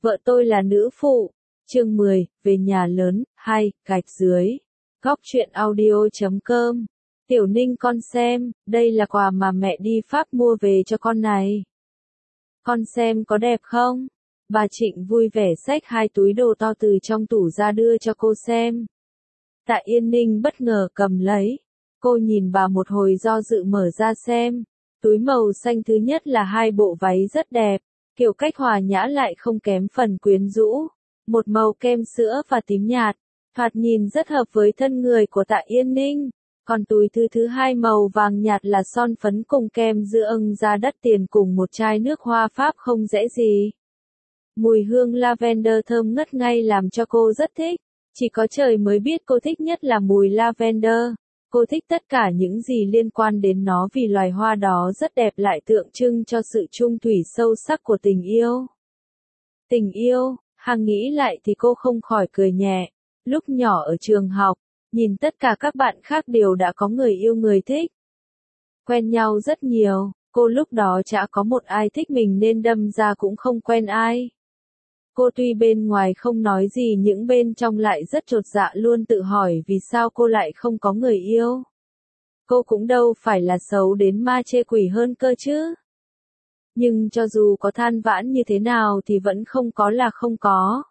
Vợ tôi là nữ phụ. Chương 10, về nhà lớn, 2, gạch dưới. Góc truyện audio.com. Tiểu Ninh con xem, đây là quà mà mẹ đi Pháp mua về cho con này. Con xem có đẹp không? Bà Trịnh vui vẻ xách 2 túi đồ to từ trong tủ ra đưa cho cô xem. Tạ Yên Ninh bất ngờ cầm lấy. Cô nhìn bà một hồi do dự mở ra xem. Túi màu xanh thứ nhất là 2 bộ váy rất đẹp, kiểu cách hòa nhã lại không kém phần quyến rũ. Một màu kem sữa và tím nhạt, thoạt nhìn rất hợp với thân người của Tạ Yên Ninh. Còn túi thứ hai màu vàng nhạt là son phấn cùng kem dưỡng da đắt tiền cùng một chai nước hoa Pháp không dễ gì. Mùi hương lavender thơm ngất ngây làm cho cô rất thích. Chỉ có trời mới biết cô thích nhất là mùi lavender. Cô thích tất cả những gì liên quan đến nó vì loài hoa đó rất đẹp lại tượng trưng cho sự chung thủy sâu sắc của tình yêu. Tình yêu, Hằng nghĩ lại thì cô không khỏi cười nhẹ. Lúc nhỏ ở trường học, nhìn tất cả các bạn khác đều đã có người yêu người thích. Quen nhau rất nhiều, cô lúc đó chả có một ai thích mình nên đâm ra cũng không quen ai. Cô tuy bên ngoài không nói gì nhưng bên trong lại rất chột dạ luôn tự hỏi vì sao cô lại không có người yêu. Cô cũng đâu phải là xấu đến ma chê quỷ hơn cơ chứ. Nhưng cho dù có than vãn như thế nào thì vẫn không có là không có.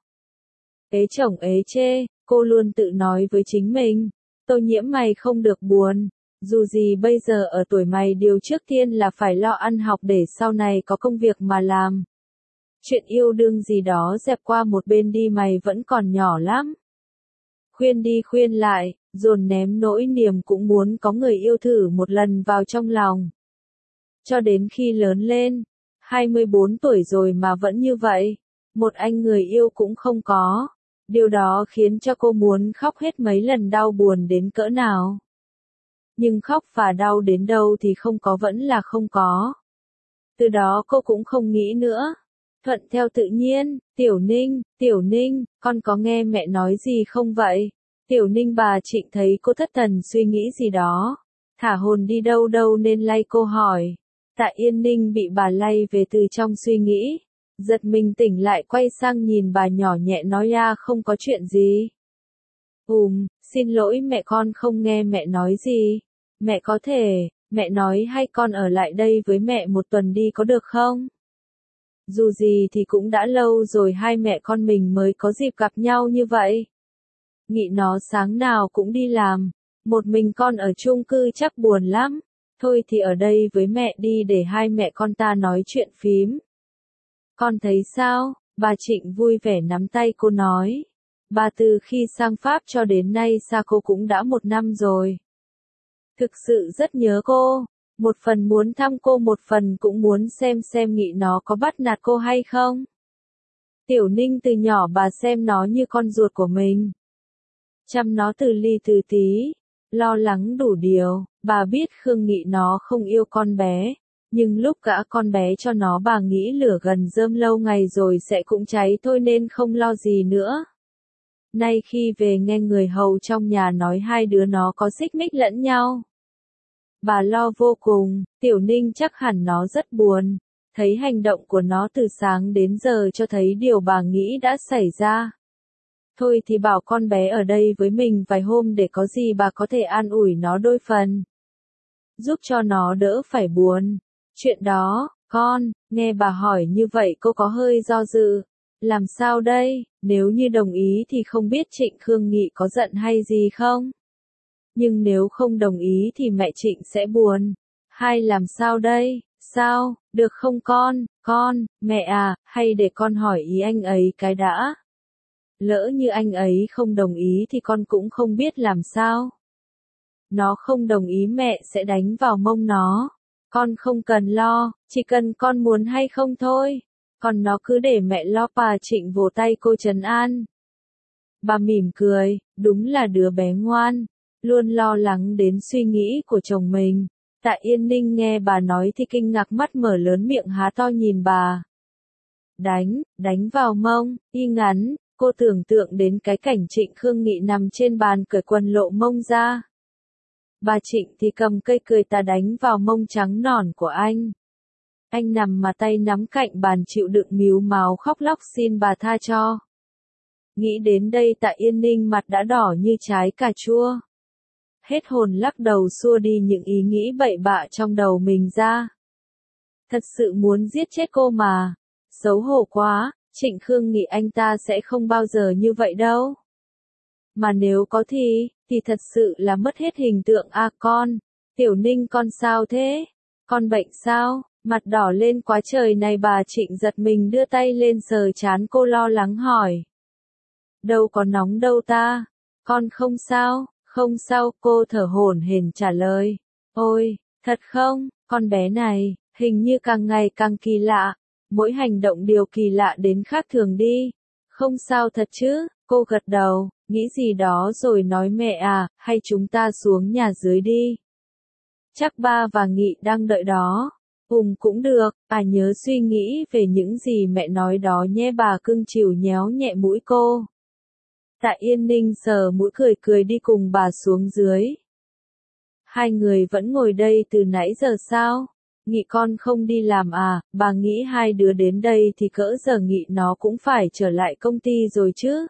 Ế chồng ế chê, cô luôn tự nói với chính mình. Tô Nhiễm mày không được buồn. Dù gì bây giờ ở tuổi mày điều trước tiên là phải lo ăn học để sau này có công việc mà làm. Chuyện yêu đương gì đó dẹp qua một bên đi mày vẫn còn nhỏ lắm. Khuyên đi khuyên lại, dồn ném nỗi niềm cũng muốn có người yêu thử một lần vào trong lòng. Cho đến khi lớn lên, 24 tuổi rồi mà vẫn như vậy, một anh người yêu cũng không có. Điều đó khiến cho cô muốn khóc hết mấy lần đau buồn đến cỡ nào. Nhưng khóc và đau đến đâu thì không có vẫn là không có. Từ đó cô cũng không nghĩ nữa. Thuận theo tự nhiên, Tiểu Ninh, con có nghe mẹ nói gì không vậy? Tiểu Ninh bà Trịnh thấy cô thất thần suy nghĩ gì đó. Thả hồn đi đâu đâu nên lay cô hỏi. Tạ Yên Ninh bị bà lay về từ trong suy nghĩ. Giật mình tỉnh lại quay sang nhìn bà nhỏ nhẹ nói không có chuyện gì. Xin lỗi mẹ con không nghe mẹ nói gì. Mẹ có thể, mẹ nói hay con ở lại đây với mẹ một tuần đi có được không? Dù gì thì cũng đã lâu rồi hai mẹ con mình mới có dịp gặp nhau như vậy. Nghĩ nó sáng nào cũng đi làm, một mình con ở chung cư chắc buồn lắm. Thôi thì ở đây với mẹ đi để hai mẹ con ta nói chuyện phím. Con thấy sao? Bà Trịnh vui vẻ nắm tay cô nói. Bà từ khi sang Pháp cho đến nay xa cô cũng đã 1 năm rồi. Thực sự rất nhớ cô. Một phần muốn thăm cô một phần cũng muốn xem nghĩ nó có bắt nạt cô hay không. Tiểu Ninh từ nhỏ bà xem nó như con ruột của mình. Chăm nó từ ly từ tí, lo lắng đủ điều, bà biết Khương Nghị nó không yêu con bé. Nhưng lúc gã con bé cho nó bà nghĩ lửa gần rơm lâu ngày rồi sẽ cũng cháy thôi nên không lo gì nữa. Nay khi về nghe người hầu trong nhà nói hai đứa nó có xích mích lẫn nhau. Bà lo vô cùng, Tiểu Ninh chắc hẳn nó rất buồn. Thấy hành động của nó từ sáng đến giờ cho thấy điều bà nghĩ đã xảy ra. Thôi thì bảo con bé ở đây với mình vài hôm để có gì bà có thể an ủi nó đôi phần. Giúp cho nó đỡ phải buồn. Chuyện đó, con, nghe bà hỏi như vậy cô có hơi do dự. Làm sao đây, nếu như đồng ý thì không biết Trịnh Khương Nghị có giận hay gì không? Nhưng nếu không đồng ý thì mẹ Trịnh sẽ buồn. Hay làm sao đây? Sao, được không con, mẹ à, hay để con hỏi ý anh ấy cái đã. Lỡ như anh ấy không đồng ý thì con cũng không biết làm sao. Nó không đồng ý mẹ sẽ đánh vào mông nó. Con không cần lo, chỉ cần con muốn hay không thôi. Còn nó cứ để mẹ lo. Bà Trịnh vỗ tay cô trấn an. Bà mỉm cười, đúng là đứa bé ngoan. Luôn lo lắng đến suy nghĩ của chồng mình. Tạ Yên Ninh nghe bà nói thì kinh ngạc mắt mở lớn miệng há to nhìn bà. Đánh vào mông, y ngắn, cô tưởng tượng đến cái cảnh Trịnh Khương Nghị nằm trên bàn cởi quần lộ mông ra. Bà Trịnh thì cầm cây cười ta đánh vào mông trắng nõn của anh. Anh nằm mà tay nắm cạnh bàn chịu đựng mếu máo khóc lóc xin bà tha cho. Nghĩ đến đây Tạ Yên Ninh mặt đã đỏ như trái cà chua. Hết hồn lắc đầu xua đi những ý nghĩ bậy bạ trong đầu mình ra. Thật sự muốn giết chết cô mà. Xấu hổ quá, Trịnh Khương nghĩ anh ta sẽ không bao giờ như vậy đâu. Mà nếu có thì thật sự là mất hết hình tượng à con. Tiểu Ninh con sao thế? Con bệnh sao? Mặt đỏ lên quá trời này bà Trịnh giật mình đưa tay lên sờ trán cô lo lắng hỏi. Đâu có nóng đâu ta. Con không sao, không sao cô thở hổn hển trả lời. Ôi, thật không, con bé này, hình như càng ngày càng kỳ lạ. Mỗi hành động điều kỳ lạ đến khác thường đi. Không sao thật chứ, cô gật đầu, nghĩ gì đó rồi nói mẹ à, hay chúng ta xuống nhà dưới đi. Chắc ba và Nghị đang đợi đó. Cũng được, nhớ suy nghĩ về những gì mẹ nói đó nhé bà cưng chiều nhéo nhẹ mũi cô. Tạ Yên Ninh sờ mũi cười cười đi cùng bà xuống dưới. Hai người vẫn ngồi đây từ nãy giờ sao? Nghị con không đi làm à, bà nghĩ hai đứa đến đây thì cỡ giờ Nghị nó cũng phải trở lại công ty rồi chứ?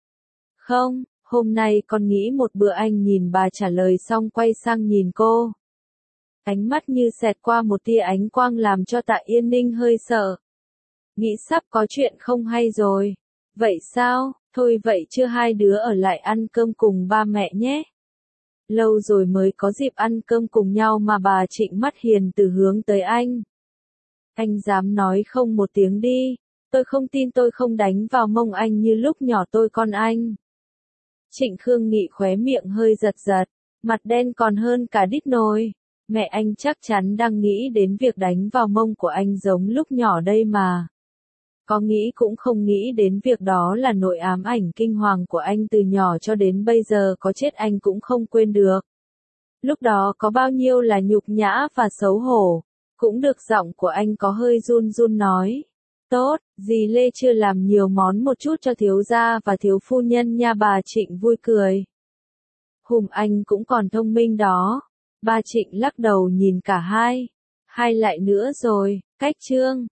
Không, hôm nay con nghĩ một bữa anh nhìn bà trả lời xong quay sang nhìn cô. Ánh mắt như xẹt qua một tia ánh quang làm cho Tạ Yên Ninh hơi sợ. Nghĩ sắp có chuyện không hay rồi. Vậy sao, thôi vậy chưa hai đứa ở lại ăn cơm cùng ba mẹ nhé. Lâu rồi mới có dịp ăn cơm cùng nhau mà bà Trịnh mắt hiền từ hướng tới anh. Anh dám nói không một tiếng đi. Tôi không tin tôi không đánh vào mông anh như lúc nhỏ tôi con anh. Trịnh Khương Nghị khóe miệng hơi giật giật. Mặt đen còn hơn cả đít nồi. Mẹ anh chắc chắn đang nghĩ đến việc đánh vào mông của anh giống lúc nhỏ đây mà. Có nghĩ cũng không nghĩ đến việc đó là nỗi ám ảnh kinh hoàng của anh từ nhỏ cho đến bây giờ có chết anh cũng không quên được. Lúc đó có bao nhiêu là nhục nhã và xấu hổ. Cũng được giọng của anh có hơi run run nói. Tốt, dì Lê chưa làm nhiều món một chút cho thiếu gia và thiếu phu nhân nha bà Trịnh vui cười. Anh cũng còn thông minh đó. Bà Trịnh lắc đầu nhìn cả hai. Hai lại nữa rồi, cách chương.